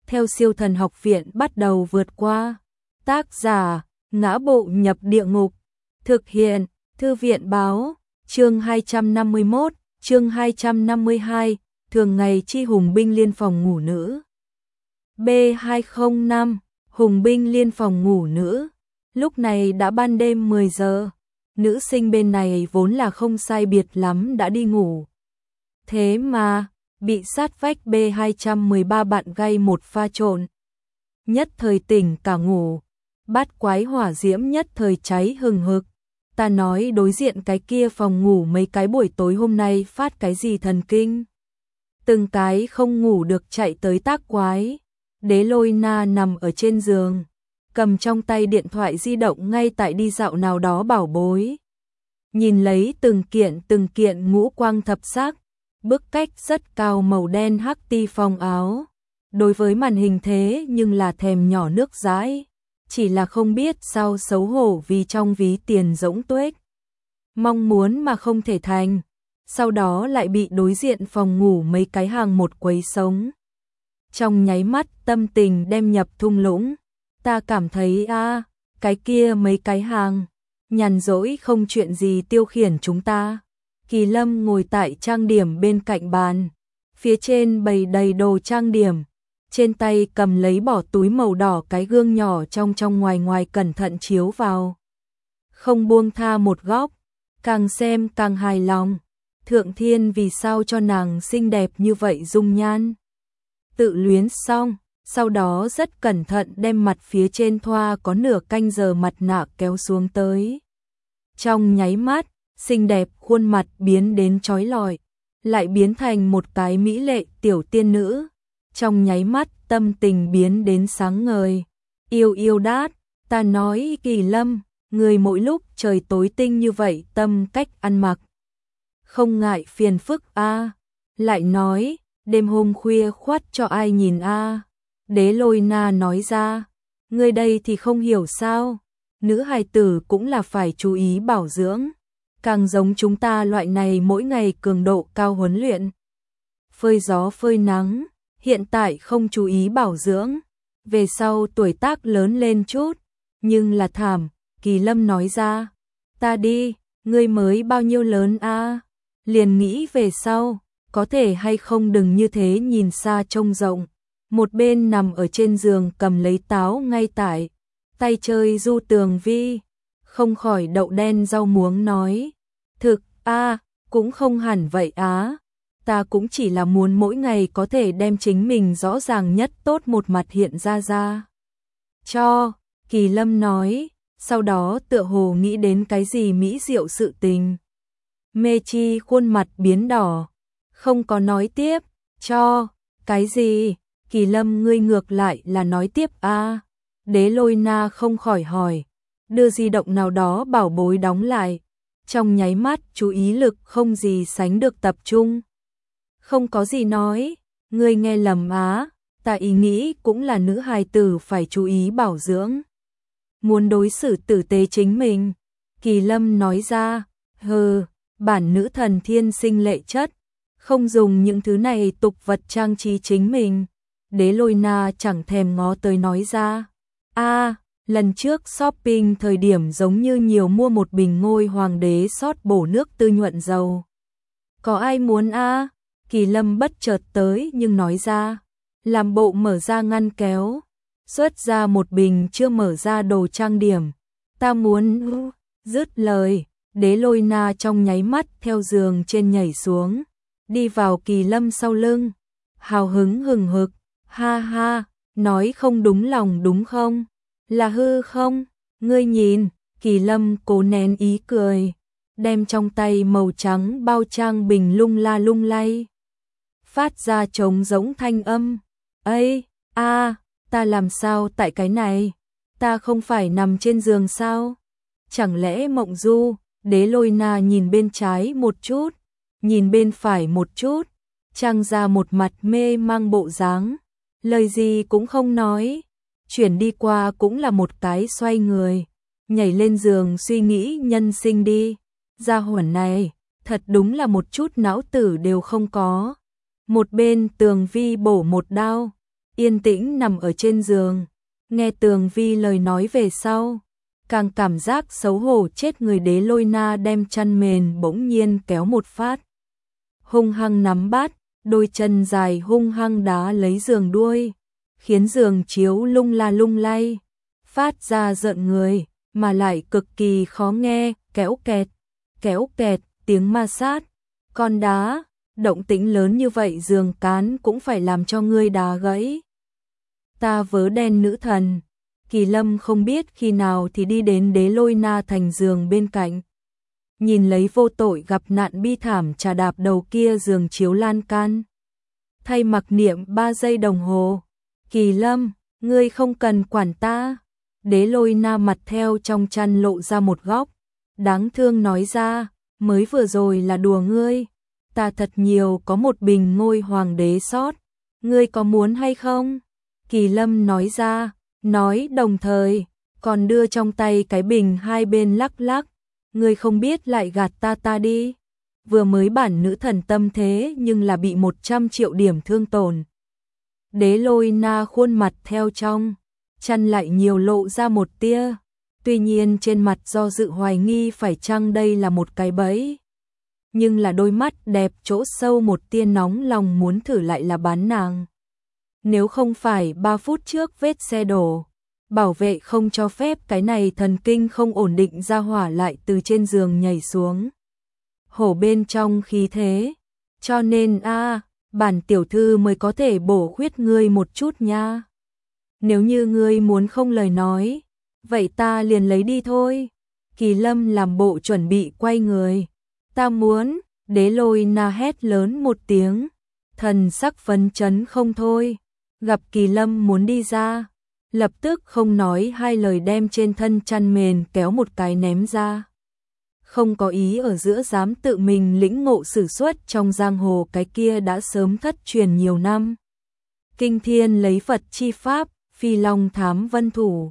theo Siêu Thần Học Viện bắt đầu vượt qua. Tác giả: Ngã Bộ Nhập Địa Ngục. Thực hiện: Thư viện báo. Chương 251, chương 252, thường ngày chi hùng binh liên phòng ngủ nữ. B205, hùng binh liên phòng ngủ nữ. Lúc này đã ban đêm 10 giờ. Nữ sinh bên này vốn là không sai biệt lắm đã đi ngủ. Thế mà, bị sát vách B213 bạn gây một pha trộn. Nhất thời tỉnh cả ngủ. Bát quái hỏa diễm nhất thời cháy hừng hực. Ta nói đối diện cái kia phòng ngủ mấy cái buổi tối hôm nay phát cái gì thần kinh. Từng cái không ngủ được chạy tới tác quái. Đế Lôi Na nằm ở trên giường, cầm trong tay điện thoại di động ngay tại đi dạo nào đó bảo bối. Nhìn lấy từng kiện ngũ quang thập sắc, bức cách rất cao màu đen hắc ti phong áo. Đối với màn hình thế nhưng là thèm nhỏ nước dãi, chỉ là không biết sao xấu hổ vì trong ví tiền rỗng tuếch. Mong muốn mà không thể thành, sau đó lại bị đối diện phòng ngủ mấy cái hàng một quấy sống. Trong nháy mắt tâm tình đem nhập thung lũng, ta cảm thấy cái kia mấy cái hàng, nhàn rỗi không chuyện gì tiêu khiển chúng ta. Kỳ Lâm ngồi tại trang điểm bên cạnh bàn, phía trên bày đầy đồ trang điểm, trên tay cầm lấy bỏ túi màu đỏ cái gương nhỏ trong ngoài cẩn thận chiếu vào. Không buông tha một góc, càng xem càng hài lòng. Thượng thiên vì sao cho nàng xinh đẹp như vậy dung nhan. Tự luyến xong, sau đó rất cẩn thận đem mặt phía trên thoa có nửa canh giờ mặt nạ kéo xuống tới. Trong nháy mắt, xinh đẹp khuôn mặt biến đến chói lọi, lại biến thành một cái mỹ lệ tiểu tiên nữ. Trong nháy mắt tâm tình biến đến sáng ngời. Yêu đát, ta nói Kỳ Lâm, người mỗi lúc trời tối tinh như vậy tâm cách ăn mặc. Không ngại phiền phức lại nói, đêm hôm khuya khoắt cho ai nhìn Đế Lôi Na nói ra, người đây thì không hiểu sao, nữ hài tử cũng là phải chú ý bảo dưỡng, càng giống chúng ta loại này mỗi ngày cường độ cao huấn luyện. Phơi gió phơi nắng, hiện tại không chú ý bảo dưỡng, về sau tuổi tác lớn lên chút, nhưng là thảm. Kỳ Lâm nói ra, ta đi, ngươi mới bao nhiêu lớn liền nghĩ về sau, có thể hay không đừng như thế nhìn xa trông rộng. Một bên nằm ở trên giường cầm lấy táo ngay tại, tay chơi du tường vi, không khỏi đậu đen rau muống nói, thực cũng không hẳn vậy ta cũng chỉ là muốn mỗi ngày có thể đem chính mình rõ ràng nhất tốt một mặt hiện ra. Cho, Kỳ Lâm nói, sau đó tựa hồ nghĩ đến cái gì mỹ diệu sự tình. Mê Chi khuôn mặt biến đỏ, không có nói tiếp, cho, cái gì, Kỳ Lâm ngươi ngược lại là nói tiếp Đế Lôi Na không khỏi hỏi, đưa di động nào đó bảo bối đóng lại, trong nháy mắt chú ý lực không gì sánh được tập trung. Không có gì nói, ngươi nghe lầm ta ý nghĩ cũng là nữ hài tử phải chú ý bảo dưỡng. Muốn đối xử tử tế chính mình, Kỳ Lâm nói ra, bản nữ thần thiên sinh lệ chất, không dùng những thứ này tục vật trang trí chính mình. Đế Lôi Na chẳng thèm ngó tới nói ra, lần trước shopping thời điểm giống như nhiều mua một bình Ngôi Hoàng đế sót bổ nước tư nhuận dầu. Có ai muốn Kỳ Lâm bất chợt tới nhưng nói ra, làm bộ mở ra ngăn kéo, xuất ra một bình chưa mở ra đồ trang điểm. Ta muốn, dứt lời, Đế Lôi Na trong nháy mắt theo giường trên nhảy xuống, đi vào Kỳ Lâm sau lưng, hào hứng hừng hực, ha, nói không đúng lòng đúng không? Là hư không? Ngươi nhìn, Kỳ Lâm cố nén ý cười, đem trong tay màu trắng bao trang bình lung la lung lay, phát ra trống rỗng thanh âm. Ta làm sao tại cái này? Ta không phải nằm trên giường sao? Chẳng lẽ mộng du? Đế Lôi Na nhìn bên trái một chút, nhìn bên phải một chút, trang ra một mặt mê mang bộ dáng, lời gì cũng không nói, chuyển đi qua cũng là một cái xoay người, nhảy lên giường suy nghĩ nhân sinh đi. Gia hỏa này, thật đúng là một chút não tử đều không có. Một bên Tường Vi bổ một đao, yên tĩnh nằm ở trên giường, nghe Tường Vi lời nói về sau, càng cảm giác xấu hổ chết người. Đế Lôi Na đem chăn mền bỗng nhiên kéo một phát, hung hăng nắm bát, đôi chân dài hung hăng đá lấy giường đuôi, khiến giường chiếu lung la lung lay, phát ra rợn người, mà lại cực kỳ khó nghe, kéo kẹt, tiếng ma sát, con đá, động tĩnh lớn như vậy giường cán cũng phải làm cho ngươi đá gãy. Ta vớ đen nữ thần, Kỳ Lâm không biết khi nào thì đi đến Đế Lôi Na thành giường bên cạnh. Nhìn lấy vô tội gặp nạn bi thảm trà đạp đầu kia giường chiếu lan can. Thay mặc niệm 3 giây đồng hồ. Kỳ Lâm, ngươi không cần quản ta. Đế Lôi Na mặt theo trong chăn lộ ra một góc. Đáng thương nói ra, mới vừa rồi là đùa ngươi. Ta thật nhiều có một bình ngôi hoàng đế sót. Ngươi có muốn hay không? Kỳ Lâm nói ra, nói đồng thời, còn đưa trong tay cái bình hai bên lắc lắc. Ngươi không biết lại gạt ta đi. Vừa mới bản nữ thần tâm thế nhưng là bị 100 triệu điểm thương tổn. Đế Lôi Na khuôn mặt theo trong chăn lại nhiều lộ ra một tia, tuy nhiên trên mặt do dự hoài nghi phải chăng đây là một cái bẫy. Nhưng là đôi mắt đẹp chỗ sâu một tia nóng lòng muốn thử lại là bán nàng. Nếu không phải 3 phút trước vết xe đổ, bảo vệ không cho phép cái này thần kinh không ổn định ra hỏa lại từ trên giường nhảy xuống. Hổ bên trong khí thế, cho nên bản tiểu thư mới có thể bổ khuyết ngươi một chút nha. Nếu như ngươi muốn không lời nói, vậy ta liền lấy đi thôi. Kỳ Lâm làm bộ chuẩn bị quay người. Ta muốn, Đế Lôi Na hét lớn một tiếng, thần sắc phấn chấn không thôi. Gặp Kỳ Lâm muốn đi ra, lập tức không nói hai lời đem trên thân chăn mền kéo một cái ném ra. Không có ý ở giữa dám tự mình lĩnh ngộ sử xuất trong giang hồ, cái kia đã sớm thất truyền nhiều năm. Kinh thiên lấy Phật chi pháp, phi long thám vân thủ.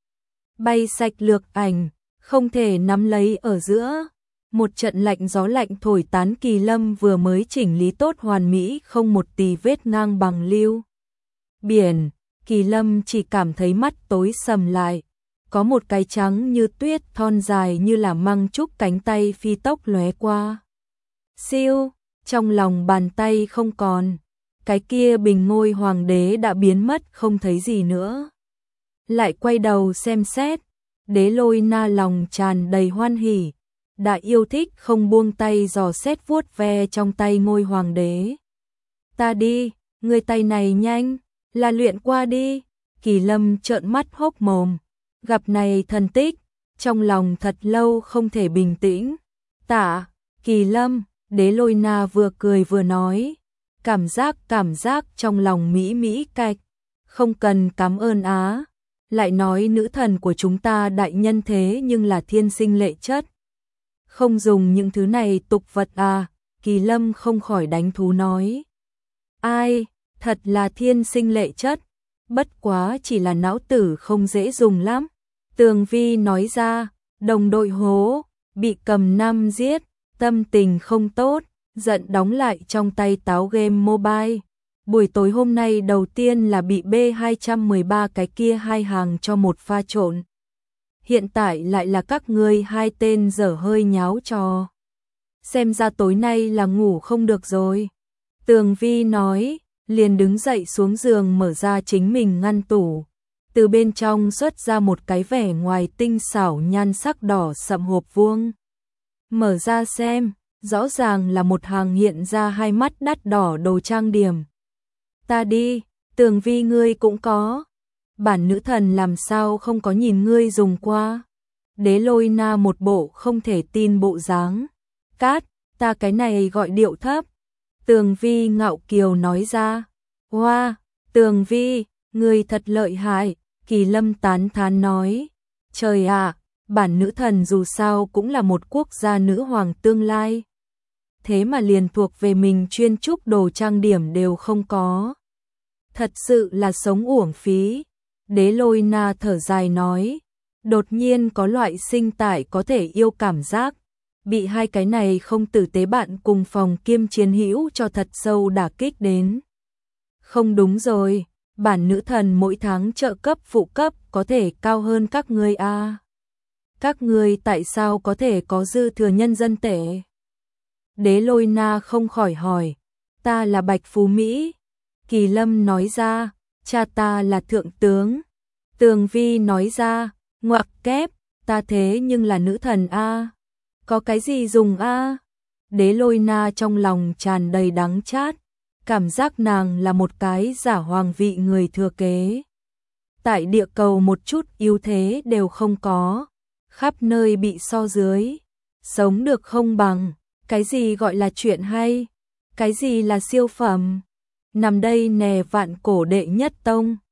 Bay sạch lược ảnh, không thể nắm lấy ở giữa. Một trận lạnh gió lạnh thổi tán. Kỳ Lâm vừa mới chỉnh lý tốt hoàn mỹ, không một tì vết ngang bằng lưu biển. Kỳ Lâm chỉ cảm thấy mắt tối sầm lại, có một cái trắng như tuyết thon dài như là măng trúc cánh tay phi tốc lóe qua. Siêu, trong lòng bàn tay không còn, cái kia bình ngôi hoàng đế đã biến mất không thấy gì nữa. Lại quay đầu xem xét, Đế Lôi Na lòng tràn đầy hoan hỉ, đã yêu thích không buông tay dò xét vuốt ve trong tay ngôi hoàng đế. Ta đi, người tay này nhanh, là luyện qua đi. Kỳ Lâm trợn mắt hốc mồm, gặp này thần tích, trong lòng thật lâu không thể bình tĩnh. Tạ, Kỳ Lâm, Đế Lôi Na vừa cười vừa nói, cảm giác trong lòng mỹ mỹ cạch, không cần cảm ơn á. Lại nói nữ thần của chúng ta đại nhân thế nhưng là thiên sinh lệ chất, không dùng những thứ này tục vật à. Kỳ Lâm không khỏi đánh thú nói, ai, thật là thiên sinh lệ chất, bất quá chỉ là não tử không dễ dùng lắm. Tường Vi nói ra, đồng đội hố, bị cầm nam giết, tâm tình không tốt, giận đóng lại trong tay táo game mobile. Buổi tối hôm nay đầu tiên là bị B213 cái kia hai hàng cho một pha trộn. Hiện tại lại là các ngươi hai tên dở hơi nháo trò. Xem ra tối nay là ngủ không được rồi. Tường Vi nói, liền đứng dậy xuống giường mở ra chính mình ngăn tủ. Từ bên trong xuất ra một cái vẻ ngoài tinh xảo nhan sắc đỏ sậm hộp vuông. Mở ra xem, rõ ràng là một hàng hiện ra hai mắt đắt đỏ đồ trang điểm. Ta đi, Tường Vi ngươi cũng có. Bản nữ thần làm sao không có nhìn ngươi dùng qua. Đế Lôi Na một bộ không thể tin bộ dáng. Cát, ta cái này gọi điệu thấp. Tường Vi ngạo kiều nói ra. Hoa, Tường Vi, ngươi thật lợi hại. Kỳ Lâm tán thán nói. Trời ạ, bản nữ thần dù sao cũng là một quốc gia nữ hoàng tương lai. Thế mà liền thuộc về mình chuyên trúc đồ trang điểm đều không có. Thật sự là sống uổng phí. Đế Lôi Na thở dài nói. Đột nhiên có loại sinh tại có thể yêu cảm giác. Bị hai cái này không tử tế bạn cùng phòng kiêm chiến hữu cho thật sâu đả kích đến. Không đúng rồi, bản nữ thần mỗi tháng trợ cấp phụ cấp có thể cao hơn các ngươi a. Các ngươi tại sao có thể có dư thừa nhân dân tệ? Đế Lôi Na không khỏi hỏi, ta là Bạch Phú Mỹ. Kỳ Lâm nói ra, cha ta là thượng tướng. Tường Vi nói ra, ngoặc kép, ta thế nhưng là nữ thần a. Có cái gì dùng a? Đế Lôi Na trong lòng tràn đầy đắng chát, cảm giác nàng là một cái giả hoàng vị người thừa kế. Tại địa cầu một chút ưu thế đều không có, khắp nơi bị so dưới, sống được không bằng, cái gì gọi là chuyện hay, cái gì là siêu phẩm. Nằm đây nè vạn cổ đệ nhất tông.